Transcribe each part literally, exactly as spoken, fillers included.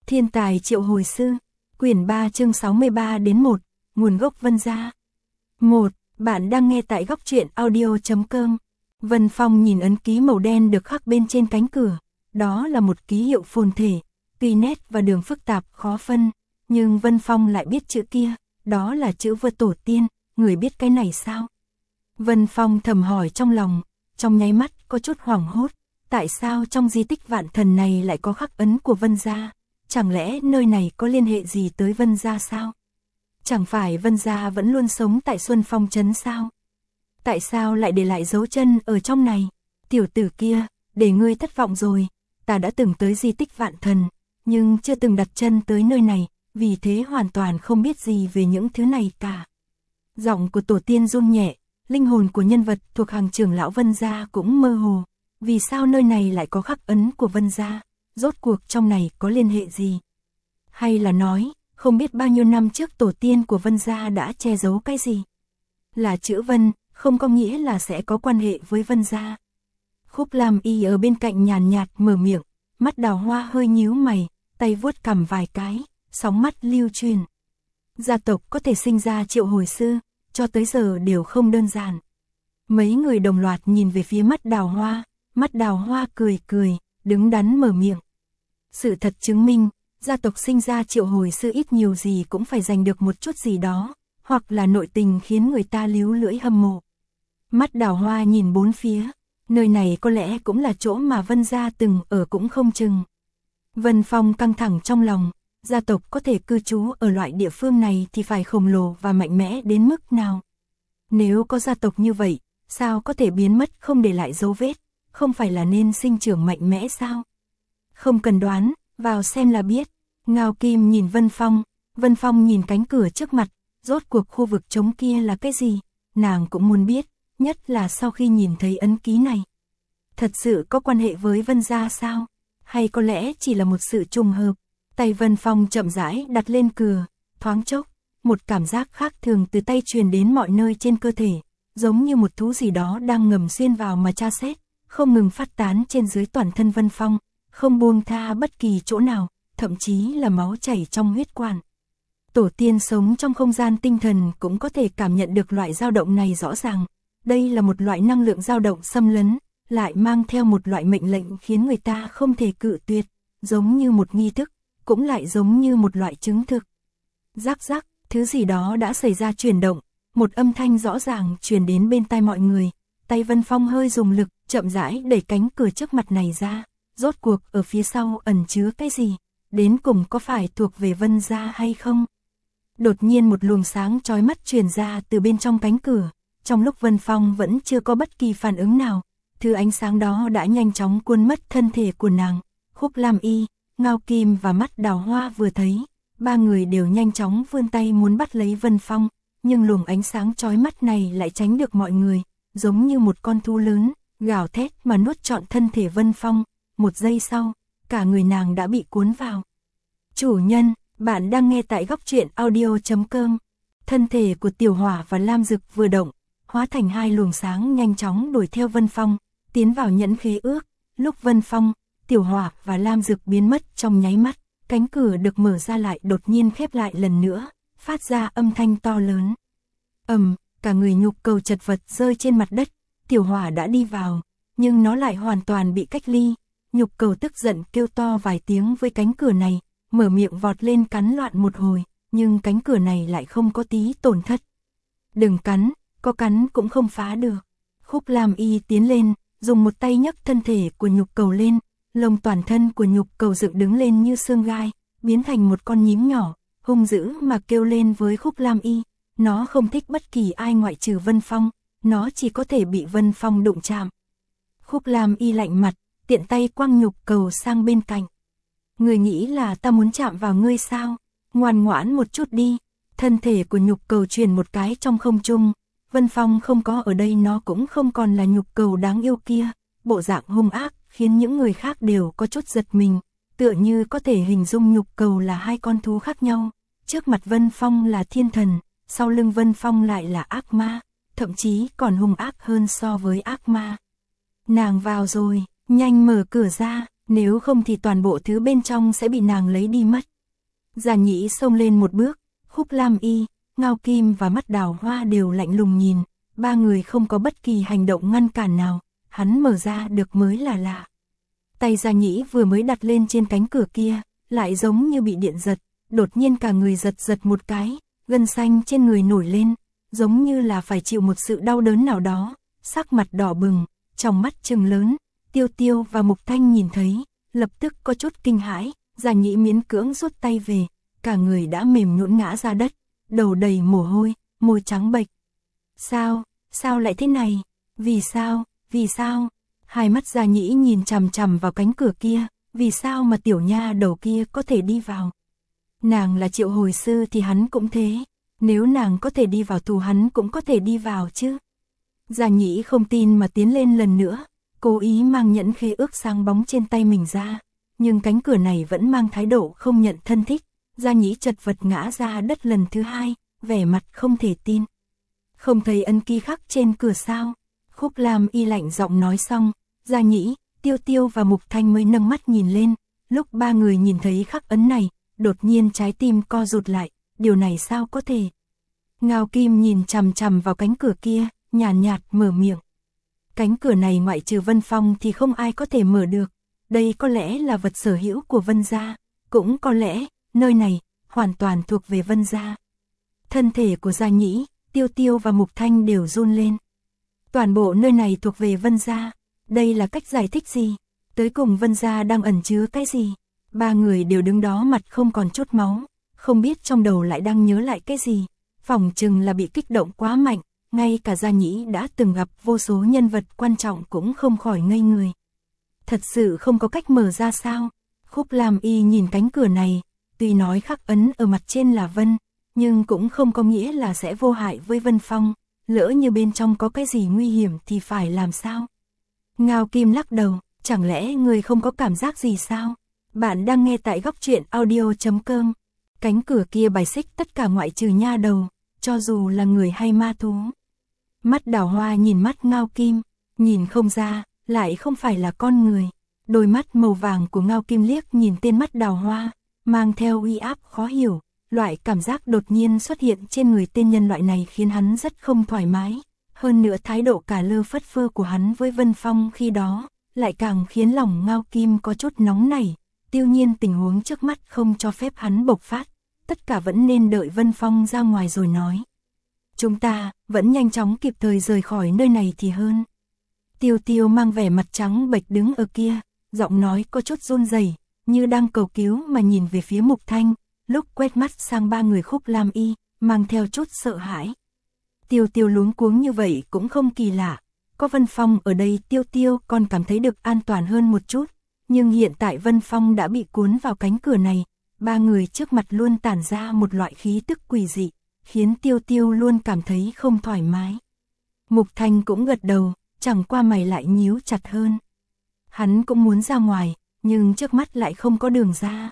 Thiên tài triệu hồi sư, quyển ba chương sáu mươi ba đến một, nguồn gốc Vân gia. một. Bạn đang nghe tại góc truyện audio chấm com. Vân Phong nhìn ấn ký màu đen được khắc bên trên cánh cửa, đó là một ký hiệu phồn thể, tuy nét và đường phức tạp khó phân, nhưng Vân Phong lại biết chữ kia, đó là chữ vua tổ tiên, người biết cái này sao? Vân Phong thầm hỏi trong lòng, trong nháy mắt có chút hoảng hốt, tại sao trong di tích Vạn Thần này lại có khắc ấn của Vân gia? Chẳng lẽ nơi này có liên hệ gì tới Vân gia sao? Chẳng phải Vân gia vẫn luôn sống tại Xuân Phong trấn sao? Tại sao lại để lại dấu chân ở trong này? Tiểu tử kia, để ngươi thất vọng rồi, ta đã từng tới di tích Vạn Thần, nhưng chưa từng đặt chân tới nơi này, vì thế hoàn toàn không biết gì về những thứ này cả. Giọng của tổ tiên run nhẹ, linh hồn của nhân vật thuộc hàng trưởng lão Vân gia cũng mơ hồ. Vì sao nơi này lại có khắc ấn của Vân gia? Rốt cuộc trong này có liên hệ gì? Hay là nói, không biết bao nhiêu năm trước tổ tiên của Vân gia đã che giấu cái gì? Là chữ Vân, không có nghĩa là sẽ có quan hệ với Vân gia. Khúc Lam Y ở bên cạnh nhàn nhạt mở miệng, mắt Đào Hoa hơi nhíu mày, tay vuốt cằm vài cái, sóng mắt lưu truyền. Gia tộc có thể sinh ra triệu hồi sư, cho tới giờ đều không đơn giản. Mấy người đồng loạt nhìn về phía mắt Đào Hoa, mắt Đào Hoa cười cười, đứng đắn mở miệng. Sự thật chứng minh, gia tộc sinh ra triệu hồi sư ít nhiều gì cũng phải giành được một chút gì đó, hoặc là nội tình khiến người ta líu lưỡi hâm mộ. Mắt Đào Hoa nhìn bốn phía, nơi này có lẽ cũng là chỗ mà Vân gia từng ở cũng không chừng. Vân Phong căng thẳng trong lòng, gia tộc có thể cư trú ở loại địa phương này thì phải khổng lồ và mạnh mẽ đến mức nào? Nếu có gia tộc như vậy, sao có thể biến mất không để lại dấu vết? Không phải là nên sinh trưởng mạnh mẽ sao? Không cần đoán, vào xem là biết. Ngao Kim nhìn Vân Phong, Vân Phong nhìn cánh cửa trước mặt, rốt cuộc khu vực trống kia là cái gì? Nàng cũng muốn biết, nhất là sau khi nhìn thấy ấn ký này. Thật sự có quan hệ với Vân gia sao? Hay có lẽ chỉ là một sự trùng hợp? Tay Vân Phong chậm rãi đặt lên cửa, thoáng chốc, một cảm giác khác thường từ tay truyền đến mọi nơi trên cơ thể, giống như một thú gì đó đang ngầm xuyên vào mà tra xét, không ngừng phát tán trên dưới toàn thân Vân Phong, không buông tha bất kỳ chỗ nào, thậm chí là máu chảy trong huyết quản. Tổ tiên sống trong không gian tinh thần cũng có thể cảm nhận được loại dao động này rõ ràng. Đây là một loại năng lượng dao động xâm lấn, lại mang theo một loại mệnh lệnh khiến người ta không thể cự tuyệt, giống như một nghi thức, cũng lại giống như một loại chứng thực. Rắc rắc, thứ gì đó đã xảy ra chuyển động, một âm thanh rõ ràng truyền đến bên tai mọi người. Tay Vân Phong hơi dùng lực, chậm rãi đẩy cánh cửa trước mặt này ra. Rốt cuộc ở phía sau ẩn chứa cái gì? Đến cùng có phải thuộc về Vân gia hay không? Đột nhiên một luồng sáng chói mắt truyền ra từ bên trong cánh cửa. Trong lúc Vân Phong vẫn chưa có bất kỳ phản ứng nào, thứ ánh sáng đó đã nhanh chóng cuốn mất thân thể của nàng. Khúc Lam Y, Ngao Kim và mắt Đào Hoa vừa thấy, ba người đều nhanh chóng vươn tay muốn bắt lấy Vân Phong, nhưng luồng ánh sáng chói mắt này lại tránh được mọi người, giống như một con thú lớn, gào thét mà nuốt trọn thân thể Vân Phong. Một giây sau, cả người nàng đã bị cuốn vào. Chủ nhân, bạn đang nghe tại góc truyện audio chấm com. Thân thể của Tiểu Hỏa và Lam Dực vừa động, hóa thành hai luồng sáng nhanh chóng đuổi theo Vân Phong, tiến vào nhẫn khế ước. Lúc Vân Phong, Tiểu Hỏa và Lam Dực biến mất trong nháy mắt, cánh cửa được mở ra lại đột nhiên khép lại lần nữa, phát ra âm thanh to lớn. Ầm, cả người nhục cầu chật vật rơi trên mặt đất. Tiểu Hỏa đã đi vào, nhưng nó lại hoàn toàn bị cách ly. Nhục cầu tức giận kêu to vài tiếng với cánh cửa này, mở miệng vọt lên cắn loạn một hồi, nhưng cánh cửa này lại không có tí tổn thất. Đừng cắn, có cắn cũng không phá được. Khúc Lam Y tiến lên, dùng một tay nhấc thân thể của nhục cầu lên, lông toàn thân của nhục cầu dựng đứng lên như xương gai, biến thành một con nhím nhỏ, hung dữ mà kêu lên với Khúc Lam Y. Nó không thích bất kỳ ai ngoại trừ Vân Phong, nó chỉ có thể bị Vân Phong đụng chạm. Khúc Lam Y lạnh mặt, tiện tay quăng nhục cầu sang bên cạnh. Người nghĩ là ta muốn chạm vào ngươi sao? Ngoan ngoãn một chút đi. Thân thể của nhục cầu truyền một cái trong không trung. Vân Phong không có ở đây, nó cũng không còn là nhục cầu đáng yêu kia. Bộ dạng hung ác khiến những người khác đều có chút giật mình, tựa như có thể hình dung nhục cầu là hai con thú khác nhau. Trước mặt Vân Phong là thiên thần, sau lưng Vân Phong lại là ác ma, thậm chí còn hung ác hơn so với ác ma. Nàng vào rồi, nhanh mở cửa ra. Nếu không thì toàn bộ thứ bên trong sẽ bị nàng lấy đi mất. Gia Nhĩ xông lên một bước, Khúc Lam Y, Ngao Kim và Mắt Đào Hoa đều lạnh lùng nhìn, ba người không có bất kỳ hành động ngăn cản nào, hắn mở ra được mới là lạ. Tay Gia Nhĩ vừa mới đặt lên trên cánh cửa kia, lại giống như bị điện giật, đột nhiên cả người giật giật một cái, gân xanh trên người nổi lên, giống như là phải chịu một sự đau đớn nào đó, sắc mặt đỏ bừng, trong mắt trừng lớn. Tiêu Tiêu và Mục Thanh nhìn thấy, lập tức có chút kinh hãi, Gia Nhĩ miễn cưỡng rút tay về, cả người đã mềm nhũn ngã ra đất, đầu đầy mồ hôi, môi trắng bệch. Sao, sao lại thế này? Vì sao, vì sao? Hai mắt Gia Nhĩ nhìn chằm chằm vào cánh cửa kia, vì sao mà tiểu nha đầu kia có thể đi vào? Nàng là triệu hồi sư thì hắn cũng thế, nếu nàng có thể đi vào tù hắn cũng có thể đi vào chứ. Gia Nhĩ không tin mà tiến lên lần nữa, cố ý mang nhẫn khế ước sáng bóng trên tay mình ra, nhưng cánh cửa này vẫn mang thái độ không nhận thân thích. Gia Nhĩ chật vật ngã ra đất lần thứ hai, vẻ mặt không thể tin. Không thấy ấn ký khắc trên cửa sao? Khúc Lam Y lạnh giọng nói xong, Gia Nhĩ, Tiêu Tiêu và Mục Thanh mới nâng mắt nhìn lên, lúc ba người nhìn thấy khắc ấn này, đột nhiên trái tim co rụt lại, điều này sao có thể? Ngao Kim nhìn chằm chằm vào cánh cửa kia, nhàn nhạt, nhạt mở miệng. Cánh cửa này ngoại trừ Vân Phong thì không ai có thể mở được, đây có lẽ là vật sở hữu của Vân gia, cũng có lẽ, nơi này, hoàn toàn thuộc về Vân gia. Thân thể của Gia Nhĩ, Tiêu Tiêu và Mục Thanh đều run lên. Toàn bộ nơi này thuộc về Vân gia, đây là cách giải thích gì? Tới cùng Vân gia đang ẩn chứa cái gì? Ba người đều đứng đó mặt không còn chút máu, không biết trong đầu lại đang nhớ lại cái gì. Phỏng chừng là bị kích động quá mạnh, ngay cả Gia Nhĩ đã từng gặp vô số nhân vật quan trọng cũng không khỏi ngây người. Thật sự không có cách mở ra sao? Khúc Lam Y nhìn cánh cửa này, tuy nói khắc ấn ở mặt trên là Vân, nhưng cũng không có nghĩa là sẽ vô hại với Vân Phong, lỡ như bên trong có cái gì nguy hiểm thì phải làm sao? Ngao Kim lắc đầu, chẳng lẽ người không có cảm giác gì sao? Bạn đang nghe tại góc truyện audio chấm com. Cánh cửa kia bài xích tất cả ngoại trừ nha đầu, cho dù là người hay ma thú. Mắt Đào Hoa nhìn mắt Ngao Kim, nhìn không ra, lại không phải là con người. Đôi mắt màu vàng của Ngao Kim liếc nhìn tên mắt Đào Hoa, mang theo uy áp khó hiểu. Loại cảm giác đột nhiên xuất hiện trên người tên nhân loại này khiến hắn rất không thoải mái. Hơn nữa thái độ cả lơ phất phơ của hắn với Vân Phong khi đó, lại càng khiến lòng Ngao Kim có chút nóng nảy. Tiêu nhiên tình huống trước mắt không cho phép hắn bộc phát, tất cả vẫn nên đợi Vân Phong ra ngoài rồi nói. Chúng ta vẫn nhanh chóng kịp thời rời khỏi nơi này thì hơn. Tiêu Tiêu mang vẻ mặt trắng bệch đứng ở kia, giọng nói có chút run rẩy, như đang cầu cứu mà nhìn về phía Mục Thanh, lúc quét mắt sang ba người Khúc Lam Y, mang theo chút sợ hãi. Tiêu Tiêu luống cuống như vậy cũng không kỳ lạ, có Vân Phong ở đây Tiêu Tiêu còn cảm thấy được an toàn hơn một chút, nhưng hiện tại Vân Phong đã bị cuốn vào cánh cửa này, ba người trước mặt luôn tản ra một loại khí tức quỷ dị, khiến Tiêu Tiêu luôn cảm thấy không thoải mái. Mục Thanh cũng gật đầu, chẳng qua mày lại nhíu chặt hơn. Hắn cũng muốn ra ngoài, nhưng trước mắt lại không có đường ra.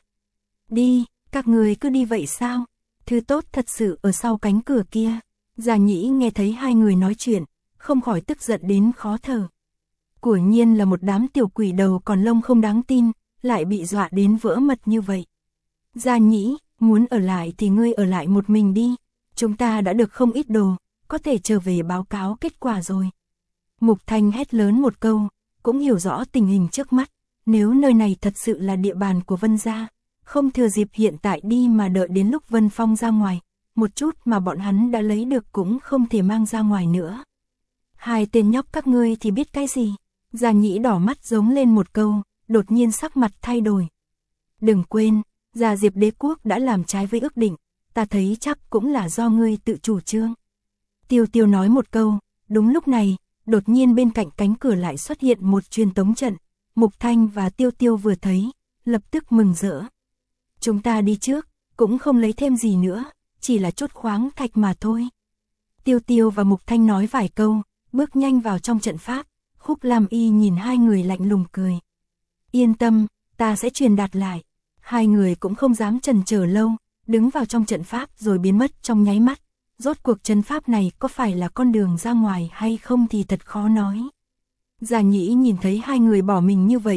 Đi, các người cứ đi vậy sao? Thứ tốt thật sự ở sau cánh cửa kia. Gia Nhĩ nghe thấy hai người nói chuyện, không khỏi tức giận đến khó thở. Quả nhiên là một đám tiểu quỷ đầu còn lông không đáng tin, lại bị dọa đến vỡ mật như vậy. Gia Nhĩ, muốn ở lại thì ngươi ở lại một mình đi. Chúng ta đã được không ít đồ, có thể trở về báo cáo kết quả rồi. Mục Thanh hét lớn một câu, cũng hiểu rõ tình hình trước mắt. Nếu nơi này thật sự là địa bàn của Vân gia, không thừa dịp hiện tại đi mà đợi đến lúc Vân Phong ra ngoài, một chút mà bọn hắn đã lấy được cũng không thể mang ra ngoài nữa. Hai tên nhóc các ngươi thì biết cái gì? Gia Nhĩ đỏ mắt giống lên một câu, đột nhiên sắc mặt thay đổi. Đừng quên, Gia Diệp Đế Quốc đã làm trái với ước định, ta thấy chắc cũng là do ngươi tự chủ trương. Tiêu Tiêu nói một câu, đúng lúc này, đột nhiên bên cạnh cánh cửa lại xuất hiện một truyền tống trận. Mục Thanh và Tiêu Tiêu vừa thấy, lập tức mừng rỡ. Chúng ta đi trước, cũng không lấy thêm gì nữa, chỉ là chút khoáng thạch mà thôi. Tiêu Tiêu và Mục Thanh nói vài câu, bước nhanh vào trong trận pháp. Khúc Lam Y nhìn hai người lạnh lùng cười. Yên tâm, ta sẽ truyền đạt lại. Hai người cũng không dám chần chờ lâu, đứng vào trong trận pháp rồi biến mất trong nháy mắt. Rốt cuộc trận pháp này có phải là con đường ra ngoài hay không thì thật khó nói. Gia Nhĩ nhìn thấy hai người bỏ mình như vậy,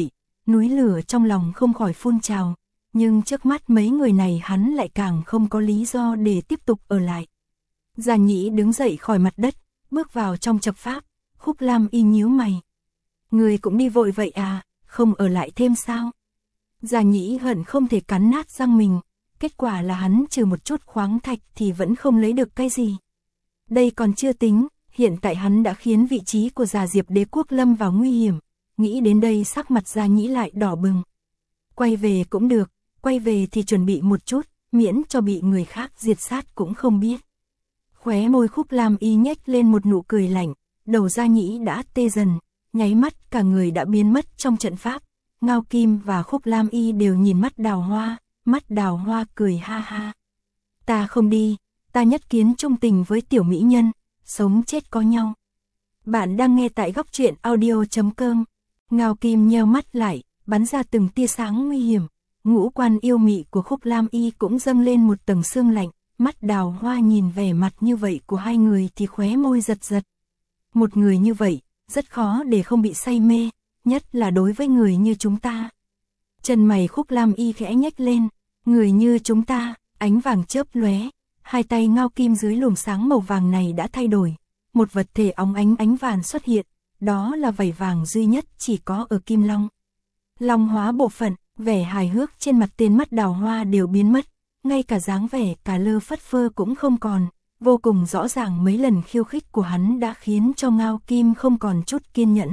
núi lửa trong lòng không khỏi phun trào, nhưng trước mắt mấy người này hắn lại càng không có lý do để tiếp tục ở lại. Già Nhĩ đứng dậy khỏi mặt đất, bước vào trong chập pháp, Khúc Lam Y nhíu mày. Người cũng đi vội vậy à, không ở lại thêm sao? Già Nhĩ hận không thể cắn nát răng mình, kết quả là hắn trừ một chút khoáng thạch thì vẫn không lấy được cái gì. Đây còn chưa tính, hiện tại hắn đã khiến vị trí của Già Diệp Đế quốc lâm vào nguy hiểm, nghĩ đến đây sắc mặt Già Nhĩ lại đỏ bừng. Quay về cũng được, quay về thì chuẩn bị một chút, miễn cho bị người khác diệt sát cũng không biết. Khóe môi Khúc Lam Y nhếch lên một nụ cười lạnh, đầu Già Nhĩ đã tê dần, nháy mắt cả người đã biến mất trong trận pháp. Ngao Kim và Khúc Lam Y đều nhìn mắt Đào Hoa, mắt Đào Hoa cười ha ha. Ta không đi, ta nhất kiến trung tình với tiểu mỹ nhân, sống chết có nhau. Bạn đang nghe tại góc truyện audio chấm com. Ngao Kim nheo mắt lại, bắn ra từng tia sáng nguy hiểm. Ngũ quan yêu mị của Khúc Lam Y cũng dâng lên một tầng sương lạnh. Mắt Đào Hoa nhìn vẻ mặt như vậy của hai người thì khóe môi giật giật. Một người như vậy, rất khó để không bị say mê, nhất là đối với người như chúng ta. Chân mày Khúc Lam Y khẽ nhếch lên, người như chúng ta, ánh vàng chớp lóe, hai tay Ngao Kim dưới luồng sáng màu vàng này đã thay đổi, một vật thể óng ánh ánh vàng xuất hiện, đó là vảy vàng duy nhất chỉ có ở Kim Long. Long hóa bộ phận, vẻ hài hước trên mặt tên mắt Đào Hoa đều biến mất, ngay cả dáng vẻ cả lơ phất phơ cũng không còn, vô cùng rõ ràng mấy lần khiêu khích của hắn đã khiến cho Ngao Kim không còn chút kiên nhẫn.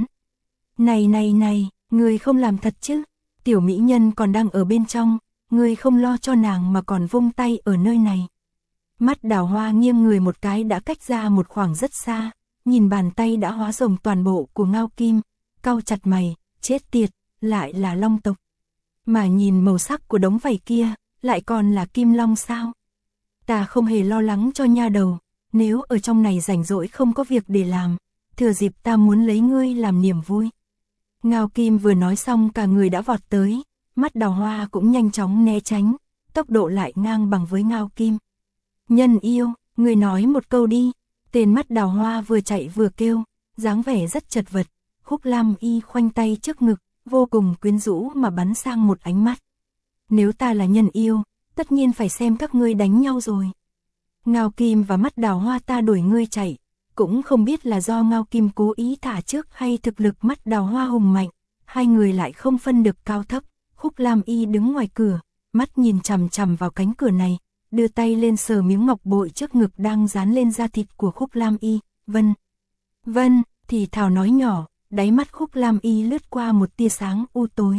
Này này này, người không làm thật chứ, tiểu mỹ nhân còn đang ở bên trong, người không lo cho nàng mà còn vung tay ở nơi này. Mắt Đào Hoa nghiêng người một cái đã cách ra một khoảng rất xa, nhìn bàn tay đã hóa rồng toàn bộ của Ngao Kim, cau chặt mày, chết tiệt, lại là long tộc. Mà nhìn màu sắc của đống vảy kia, lại còn là kim long sao? Ta không hề lo lắng cho nha đầu, nếu ở trong này rảnh rỗi không có việc để làm, thừa dịp ta muốn lấy ngươi làm niềm vui. Ngao Kim vừa nói xong cả người đã vọt tới, mắt Đào Hoa cũng nhanh chóng né tránh, tốc độ lại ngang bằng với Ngao Kim. Nhân yêu, người nói một câu đi, tên mắt Đào Hoa vừa chạy vừa kêu, dáng vẻ rất chật vật, Khúc Lam Y khoanh tay trước ngực, vô cùng quyến rũ mà bắn sang một ánh mắt. Nếu ta là nhân yêu, tất nhiên phải xem các ngươi đánh nhau rồi. Ngao Kim và mắt Đào Hoa ta đuổi ngươi chạy, cũng không biết là do Ngao Kim cố ý thả trước hay thực lực mắt Đào Hoa hùng mạnh, hai người lại không phân được cao thấp. Khúc Lam Y đứng ngoài cửa, mắt nhìn chằm chằm vào cánh cửa này, đưa tay lên sờ miếng ngọc bội trước ngực đang dán lên da thịt của Khúc Lam Y. Vân, Vân, thì thào nói nhỏ, đáy mắt Khúc Lam Y lướt qua một tia sáng u tối.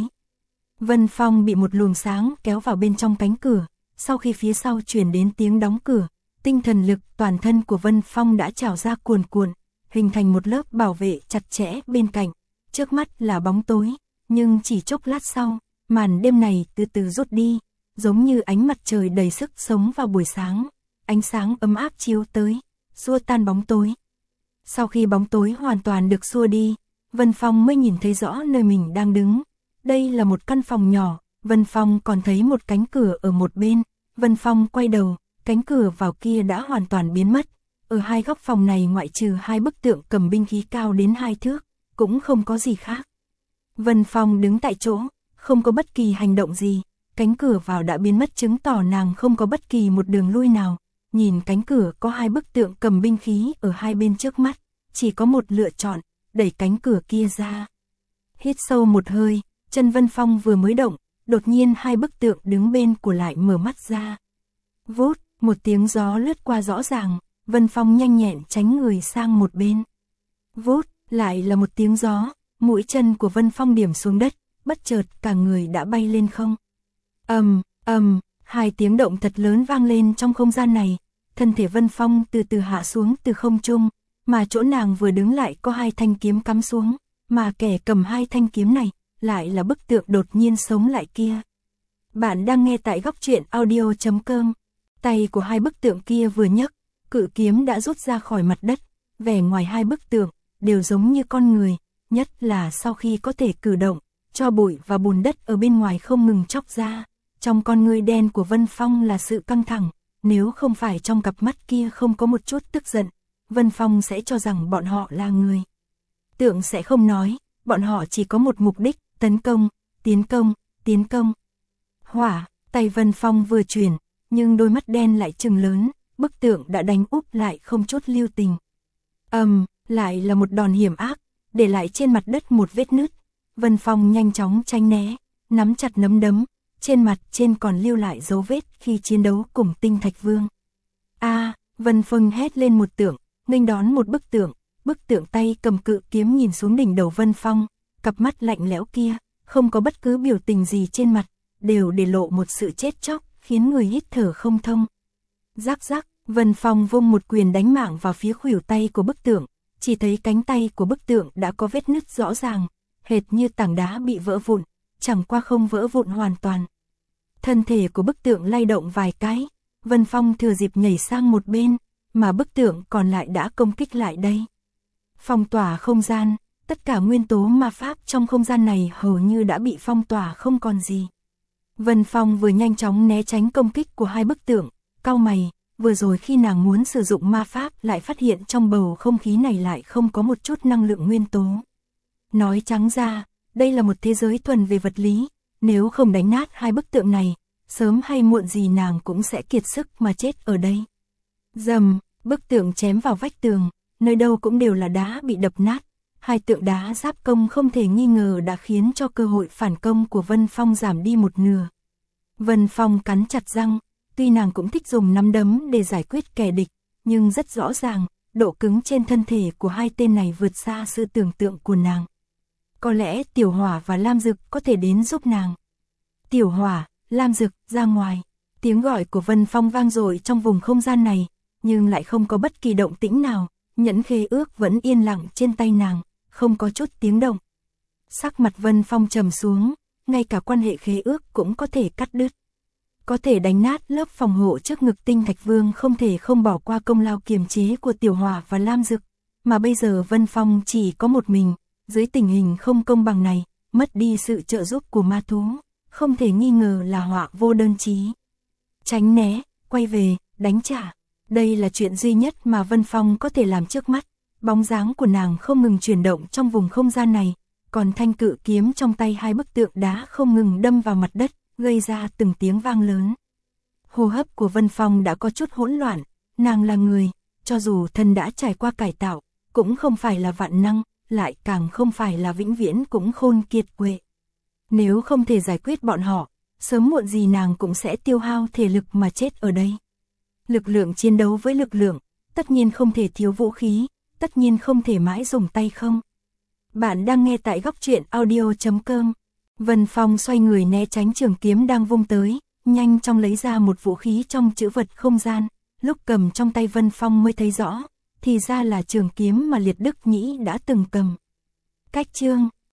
Vân Phong bị một luồng sáng kéo vào bên trong cánh cửa, sau khi phía sau truyền đến tiếng đóng cửa, tinh thần lực toàn thân của Vân Phong đã trào ra cuồn cuộn, hình thành một lớp bảo vệ chặt chẽ bên cạnh, trước mắt là bóng tối, nhưng chỉ chốc lát sau, màn đêm này từ từ rút đi, giống như ánh mặt trời đầy sức sống vào buổi sáng, ánh sáng ấm áp chiếu tới, xua tan bóng tối. Sau khi bóng tối hoàn toàn được xua đi, Vân Phong mới nhìn thấy rõ nơi mình đang đứng. Đây là một căn phòng nhỏ, Vân Phong còn thấy một cánh cửa ở một bên, Vân Phong quay đầu, cánh cửa vào kia đã hoàn toàn biến mất. Ở hai góc phòng này ngoại trừ hai bức tượng cầm binh khí cao đến hai thước, cũng không có gì khác. Vân Phong đứng tại chỗ, không có bất kỳ hành động gì, cánh cửa vào đã biến mất chứng tỏ nàng không có bất kỳ một đường lui nào. Nhìn cánh cửa có hai bức tượng cầm binh khí ở hai bên trước mắt, chỉ có một lựa chọn, đẩy cánh cửa kia ra. Hít sâu một hơi, chân Vân Phong vừa mới động, đột nhiên hai bức tượng đứng bên của lại mở mắt ra. Vút, một tiếng gió lướt qua rõ ràng, Vân Phong nhanh nhẹn tránh người sang một bên. Vút, lại là một tiếng gió, mũi chân của Vân Phong điểm xuống đất, bất chợt cả người đã bay lên không. Ầm, ầm, hai tiếng động thật lớn vang lên trong không gian này, thân thể Vân Phong từ từ hạ xuống từ không trung, mà chỗ nàng vừa đứng lại có hai thanh kiếm cắm xuống, mà kẻ cầm hai thanh kiếm này lại là bức tượng đột nhiên sống lại kia. Bạn đang nghe tại góc truyện audio chấm com. Tay của hai bức tượng kia vừa nhấc, cự kiếm đã rút ra khỏi mặt đất, vẻ ngoài hai bức tượng đều giống như con người, nhất là sau khi có thể cử động, cho bụi và bùn đất ở bên ngoài không ngừng chóc ra. Trong con ngươi đen của Vân Phong là sự căng thẳng, nếu không phải trong cặp mắt kia không có một chút tức giận, Vân Phong sẽ cho rằng bọn họ là người. Tượng sẽ không nói, bọn họ chỉ có một mục đích, tấn công, tiến công, tiến công. Hỏa, tay Vân Phong vừa chuyển, nhưng đôi mắt đen lại trừng lớn, bức tượng đã đánh úp lại không chút lưu tình. Ầm, um, lại là một đòn hiểm ác, để lại trên mặt đất một vết nứt. Vân Phong nhanh chóng tránh né, nắm chặt nắm đấm, trên mặt trên còn lưu lại dấu vết khi chiến đấu cùng Tinh Thạch Vương. A, à, Vân Phong hét lên một tượng, nghênh đón một bức tượng, bức tượng tay cầm cự kiếm nhìn xuống đỉnh đầu Vân Phong, cặp mắt lạnh lẽo kia, không có bất cứ biểu tình gì trên mặt, đều để lộ một sự chết chóc, khiến người hít thở không thông. Rắc rắc, Vân Phong vung một quyền đánh mạng vào phía khuỷu tay của bức tượng, chỉ thấy cánh tay của bức tượng đã có vết nứt rõ ràng, hệt như tảng đá bị vỡ vụn, chẳng qua không vỡ vụn hoàn toàn. Thân thể của bức tượng lay động vài cái, Vân Phong thừa dịp nhảy sang một bên, mà bức tượng còn lại đã công kích lại đây. Phong tỏa không gian, tất cả nguyên tố ma pháp trong không gian này hầu như đã bị phong tỏa không còn gì. Vân Phong vừa nhanh chóng né tránh công kích của hai bức tượng, cau mày, vừa rồi khi nàng muốn sử dụng ma pháp lại phát hiện trong bầu không khí này lại không có một chút năng lượng nguyên tố. Nói trắng ra, đây là một thế giới thuần về vật lý, nếu không đánh nát hai bức tượng này, sớm hay muộn gì nàng cũng sẽ kiệt sức mà chết ở đây. Rầm, bức tượng chém vào vách tường, nơi đâu cũng đều là đá bị đập nát. Hai tượng đá giáp công không thể nghi ngờ đã khiến cho cơ hội phản công của Vân Phong giảm đi một nửa. Vân Phong cắn chặt răng, tuy nàng cũng thích dùng nắm đấm để giải quyết kẻ địch, nhưng rất rõ ràng, độ cứng trên thân thể của hai tên này vượt xa sự tưởng tượng của nàng. Có lẽ Tiểu Hỏa và Lam Dực có thể đến giúp nàng. Tiểu Hỏa, Lam Dực, ra ngoài. Tiếng gọi của Vân Phong vang dội trong vùng không gian này, nhưng lại không có bất kỳ động tĩnh nào, nhẫn khế ước vẫn yên lặng trên tay nàng, không có chút tiếng động. Sắc mặt Vân Phong trầm xuống, ngay cả quan hệ khế ước cũng có thể cắt đứt. Có thể đánh nát lớp phòng hộ trước ngực Tinh Thạch Vương không thể không bỏ qua công lao kiềm chế của Tiểu Hỏa và Lam Dực, mà bây giờ Vân Phong chỉ có một mình, dưới tình hình không công bằng này, mất đi sự trợ giúp của ma thú, không thể nghi ngờ là họa vô đơn chí. Tránh né, quay về, đánh trả, đây là chuyện duy nhất mà Vân Phong có thể làm trước mắt. Bóng dáng của nàng không ngừng chuyển động trong vùng không gian này, còn thanh cự kiếm trong tay hai bức tượng đá không ngừng đâm vào mặt đất, gây ra từng tiếng vang lớn. Hô hấp của Vân Phong đã có chút hỗn loạn, nàng là người, cho dù thân đã trải qua cải tạo, cũng không phải là vạn năng, lại càng không phải là vĩnh viễn cũng khôn kiệt quệ. Nếu không thể giải quyết bọn họ, sớm muộn gì nàng cũng sẽ tiêu hao thể lực mà chết ở đây. Lực lượng chiến đấu với lực lượng, tất nhiên không thể thiếu vũ khí, tất nhiên không thể mãi dùng tay không. Bạn đang nghe tại góc truyện audio chấm com. Vân Phong xoay người né tránh trường kiếm đang vung tới, nhanh chóng lấy ra một vũ khí trong trữ vật không gian, lúc cầm trong tay Vân Phong mới thấy rõ, thì ra là trường kiếm mà Liệt Đức Nhĩ đã từng cầm. Cách chương